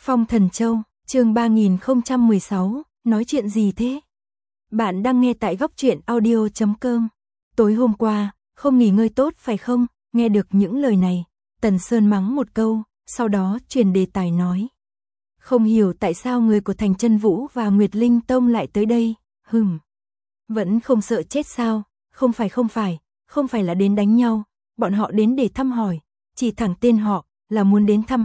Phong Thần Châu, chương 3016, nói chuyện gì thế? Bạn đang nghe tại góc truyện audio.com. Tối hôm qua, không nghỉ ngơi tốt phải không? Nghe được những lời này, Tần Sơn mắng một câu, sau đó chuyển đề tài nói. Không hiểu tại sao người của Thành Chân Vũ và Nguyệt Linh Tông lại tới đây, Vẫn không sợ chết sao? Không phải là đến đánh nhau, bọn họ đến để thăm hỏi, chỉ thẳng tên họ là muốn đến thăm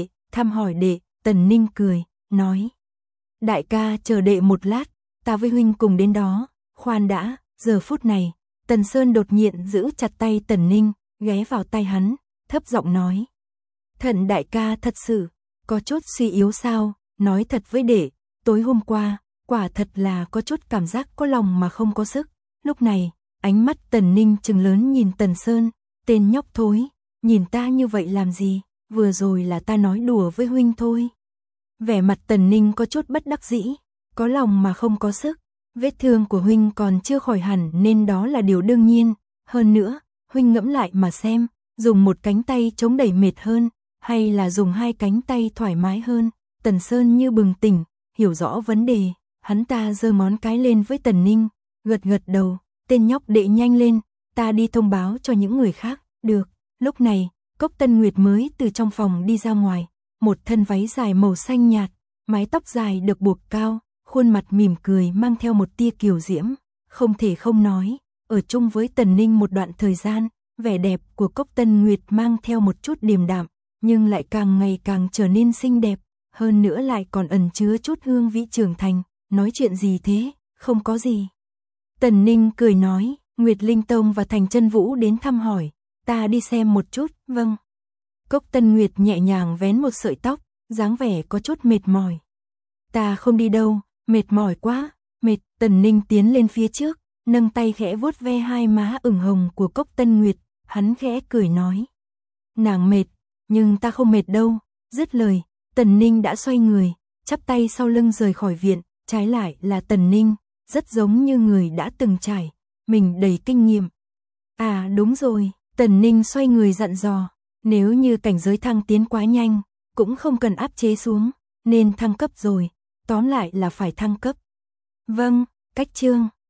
hỏi đệ, Tần Ninh cười, nói. Đại ca chờ đệ một lát, ta với huynh cùng đến đó, khoan đã, giờ phút này, Tần Sơn đột nhiên giữ chặt tay Tần Ninh, ghé vào tay hắn, thấp giọng nói. Thận đại ca thật sự, có chút suy yếu sao, nói thật với đệ, tối hôm qua, quả thật là có chút cảm giác có lòng mà không có sức. Lúc này, ánh mắt Tần Ninh trừng lớn nhìn Tần Sơn, tên nhóc thối, nhìn ta như vậy làm gì, vừa rồi là ta nói đùa với huynh thôi. Vẻ mặt Tần Ninh có chút bất đắc dĩ, có lòng mà không có sức, vết thương của huynh còn chưa khỏi hẳn nên đó là điều đương nhiên, hơn nữa, huynh ngẫm lại mà xem, dùng một cánh tay chống đẩy mệt hơn, hay là dùng hai cánh tay thoải mái hơn. Tần Sơn như bừng tỉnh, hiểu rõ vấn đề, hắn ta giơ ngón cái lên với Tần Ninh, gật đầu, tên nhóc đệ nhanh lên, ta đi thông báo cho những người khác, được. Lúc này, Cốc Tân Nguyệt mới từ trong phòng đi ra ngoài, một thân váy dài màu xanh nhạt, mái tóc dài được buộc cao, khuôn mặt mỉm cười mang theo một tia kiều diễm, không thể không nói, ở chung với Tần Ninh một đoạn thời gian, vẻ đẹp của Cốc Tân Nguyệt mang theo một chút điềm đạm, nhưng lại càng ngày càng trở nên xinh đẹp, hơn nữa lại còn ẩn chứa chút hương vị trưởng thành. Nói chuyện gì thế? Không có gì. Tần Ninh cười nói, Nguyệt Linh Tông và Thành Chân Vũ đến thăm hỏi, ta đi xem một chút. Vâng. Cốc Tân Nguyệt nhẹ nhàng vén một sợi tóc, dáng vẻ có chút mệt mỏi. Ta không đi đâu, mệt mỏi quá. Mệt. Tần Ninh tiến lên phía trước, nâng tay khẽ vuốt ve hai má ửng hồng của Cốc Tân Nguyệt, hắn khẽ cười nói. Nàng mệt, nhưng ta không mệt đâu. Dứt lời, Tần Ninh đã xoay người, chắp tay sau lưng rời khỏi viện, trái lại là Tần Ninh, rất giống như người đã từng trải, mình đầy kinh nghiệm. À đúng rồi, Tần Ninh xoay người dặn dò, nếu như cảnh giới thăng tiến quá nhanh, cũng không cần áp chế xuống, nên thăng cấp rồi, tóm lại là phải thăng cấp. Vâng, cách chương.